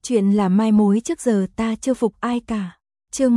Chuyện là mai mối trước giờ ta chưa phục ai cả. Chương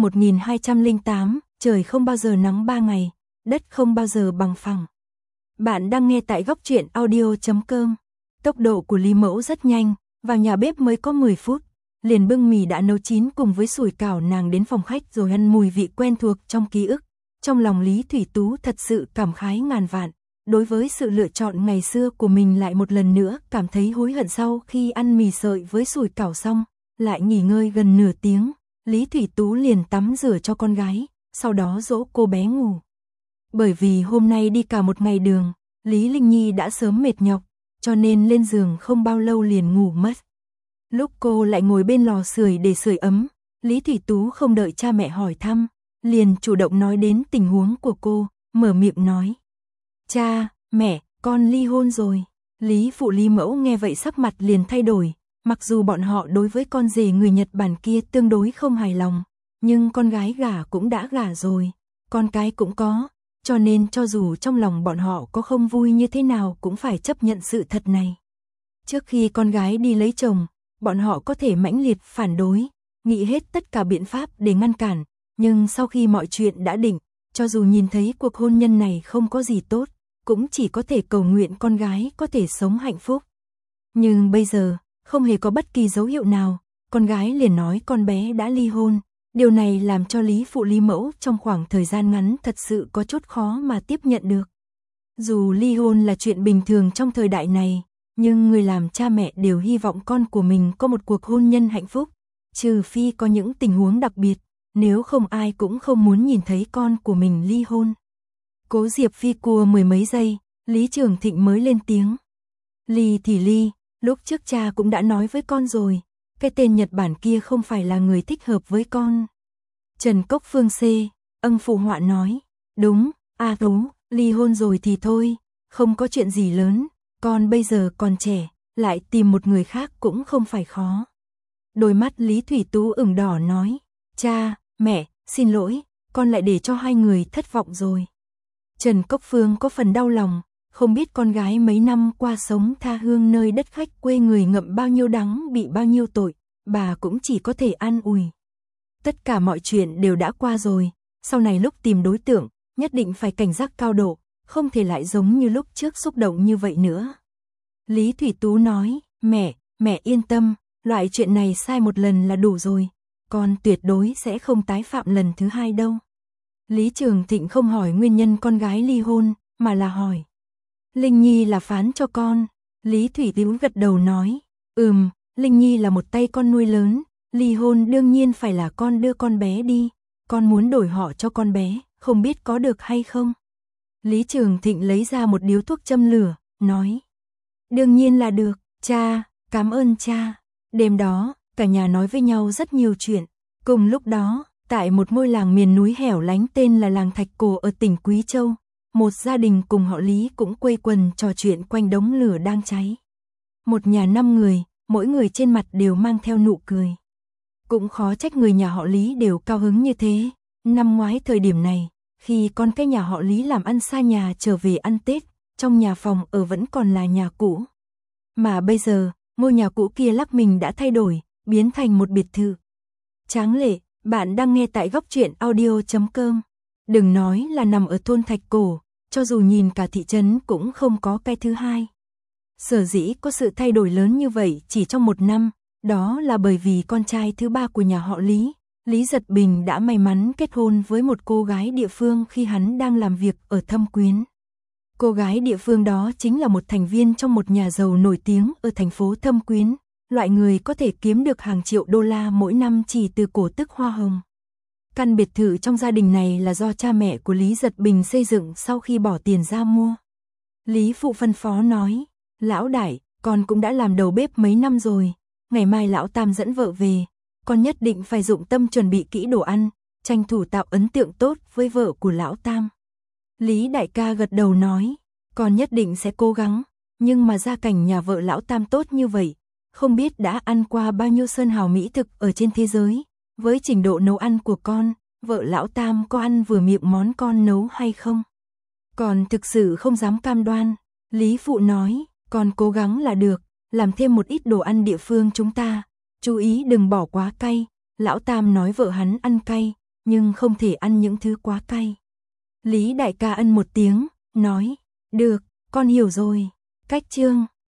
1208, trời không bao giờ nắng 3 ngày, đất không bao giờ bằng phẳng. Bạn đang nghe tại góc truyện audio.com. Tốc độ của Lý Mẫu rất nhanh, vào nhà bếp mới có 10 phút, liền bưng mì đã nấu chín cùng với sủi cảo nàng đến phòng khách rồi ăn mùi vị quen thuộc trong ký ức. Trong lòng Lý Thủy Tú thật sự cảm khái ngàn vạn, đối với sự lựa chọn ngày xưa của mình lại một lần nữa cảm thấy hối hận. Sau khi ăn mì sợi với sủi cảo xong, lại nghỉ ngơi gần nửa tiếng, Lý Thủy Tú liền tắm rửa cho con gái, sau đó dỗ cô bé ngủ. Bởi vì hôm nay đi cả một ngày đường, Lý Linh Nhi đã sớm mệt nhọc, cho nên lên giường không bao lâu liền ngủ mất. Lúc cô lại ngồi bên lò sưởi để sưởi ấm, Lý Thủy Tú không đợi cha mẹ hỏi thăm, liền chủ động nói đến tình huống của cô, mở miệng nói: "Cha, mẹ, con ly hôn rồi." Lý Phụ Lý Mẫu nghe vậy sắc mặt liền thay đổi, mặc dù bọn họ đối với con rể người Nhật Bản kia tương đối không hài lòng, nhưng con gái gả cũng đã gả rồi, con cái cũng có, cho nên cho dù trong lòng bọn họ có không vui như thế nào cũng phải chấp nhận sự thật này. Trước khi con gái đi lấy chồng, bọn họ có thể mãnh liệt phản đối, nghĩ hết tất cả biện pháp để ngăn cản, nhưng sau khi mọi chuyện đã định, cho dù nhìn thấy cuộc hôn nhân này không có gì tốt, cũng chỉ có thể cầu nguyện con gái có thể sống hạnh phúc. Nhưng bây giờ, không hề có bất kỳ dấu hiệu nào, con gái liền nói con bé đã ly hôn. Điều này làm cho Lý Phụ Lý Mẫu trong khoảng thời gian ngắn thật sự có chút khó mà tiếp nhận được. Dù ly hôn là chuyện bình thường trong thời đại này, nhưng người làm cha mẹ đều hy vọng con của mình có một cuộc hôn nhân hạnh phúc, trừ phi có những tình huống đặc biệt, nếu không ai cũng không muốn nhìn thấy con của mình ly hôn. Cố Diệp Phi cua mười mấy giây, Lý Trường Thịnh mới lên tiếng: "Ly thì ly, lúc trước cha cũng đã nói với con rồi, cái tên Nhật Bản kia không phải là người thích hợp với con." Trần Cốc Phương phụ họa nói: "Đúng, Tú, ly hôn rồi thì thôi, không có chuyện gì lớn, con bây giờ còn trẻ, lại tìm một người khác cũng không phải khó." Đôi mắt Lý Thủy Tú ửng đỏ nói: "Cha, mẹ, xin lỗi, con lại để cho hai người thất vọng rồi." Trần Cốc Phương có phần đau lòng, không biết con gái mấy năm qua sống tha hương nơi đất khách quê người ngậm bao nhiêu đắng bị bao nhiêu tội, bà cũng chỉ có thể an ủi. Tất cả mọi chuyện đều đã qua rồi, sau này lúc tìm đối tượng, nhất định phải cảnh giác cao độ, không thể lại giống như lúc trước xúc động như vậy nữa. Lý Thủy Tú nói: Mẹ yên tâm, loại chuyện này sai một lần là đủ rồi, con tuyệt đối sẽ không tái phạm lần thứ hai đâu." Lý Trường Thịnh không hỏi nguyên nhân con gái ly hôn, mà là hỏi: "Linh Nhi là phán cho con?" Lý Thủy Tú gật đầu nói: Linh Nhi là một tay con nuôi lớn, ly hôn đương nhiên phải là con đưa con bé đi, con muốn đổi họ cho con bé, không biết có được hay không?" Lý Trường Thịnh lấy ra một điếu thuốc châm lửa, nói: "Đương nhiên là được, cha, cảm ơn cha." Đêm đó, cả nhà nói với nhau rất nhiều chuyện. Cùng lúc đó, tại một ngôi làng miền núi hẻo lánh tên là làng Thạch Cổ ở tỉnh Quý Châu, một gia đình cùng họ Lý cũng quây quần trò chuyện quanh đống lửa đang cháy. Một nhà 5 người, mỗi người trên mặt đều mang theo nụ cười. Cũng khó trách người nhà họ Lý đều cao hứng như thế. Năm ngoái thời điểm này, khi con cái nhà họ Lý làm ăn xa nhà trở về ăn Tết, trong nhà phòng ở vẫn còn là nhà cũ. Mà bây giờ, ngôi nhà cũ kia lắc mình đã thay đổi, biến thành một biệt thự. Tráng lệ, bạn đang nghe tại góc truyện audio.com. Đừng nói là nằm ở thôn Thạch Cổ, cho dù nhìn cả thị trấn cũng không có cái thứ hai. Sở dĩ có sự thay đổi lớn như vậy chỉ trong một năm, đó là bởi vì con trai thứ ba của nhà họ Lý, Lý Giật Bình đã may mắn kết hôn với một cô gái địa phương khi hắn đang làm việc ở Thâm Quyến. Cô gái địa phương đó chính là một thành viên trong một nhà giàu nổi tiếng ở thành phố Thâm Quyến, loại người có thể kiếm được hàng triệu đô la mỗi năm chỉ từ cổ tức hoa hồng. Căn biệt thự trong gia đình này là do cha mẹ của Lý Giật Bình xây dựng sau khi bỏ tiền ra mua. Lý Phụ phân phó nói: "Lão đại, con cũng đã làm đầu bếp mấy năm rồi, ngày mai lão Tam dẫn vợ về, con nhất định phải dụng tâm chuẩn bị kỹ đồ ăn, tranh thủ tạo ấn tượng tốt với vợ của lão Tam." Lý đại ca gật đầu nói: "Con nhất định sẽ cố gắng, nhưng mà gia cảnh nhà vợ lão Tam tốt như vậy, không biết đã ăn qua bao nhiêu sơn hào mỹ thực ở trên thế giới, với trình độ nấu ăn của con, vợ lão Tam có ăn vừa miệng món con nấu hay không? Con thực sự không dám cam đoan." Lý Phụ nói: "Con cố gắng là được, làm thêm một ít đồ ăn địa phương chúng ta, chú ý đừng bỏ quá cay, lão Tam nói vợ hắn ăn cay, nhưng không thể ăn những thứ quá cay. Lý đại ca ân một tiếng, nói, được, con hiểu rồi. Cách chương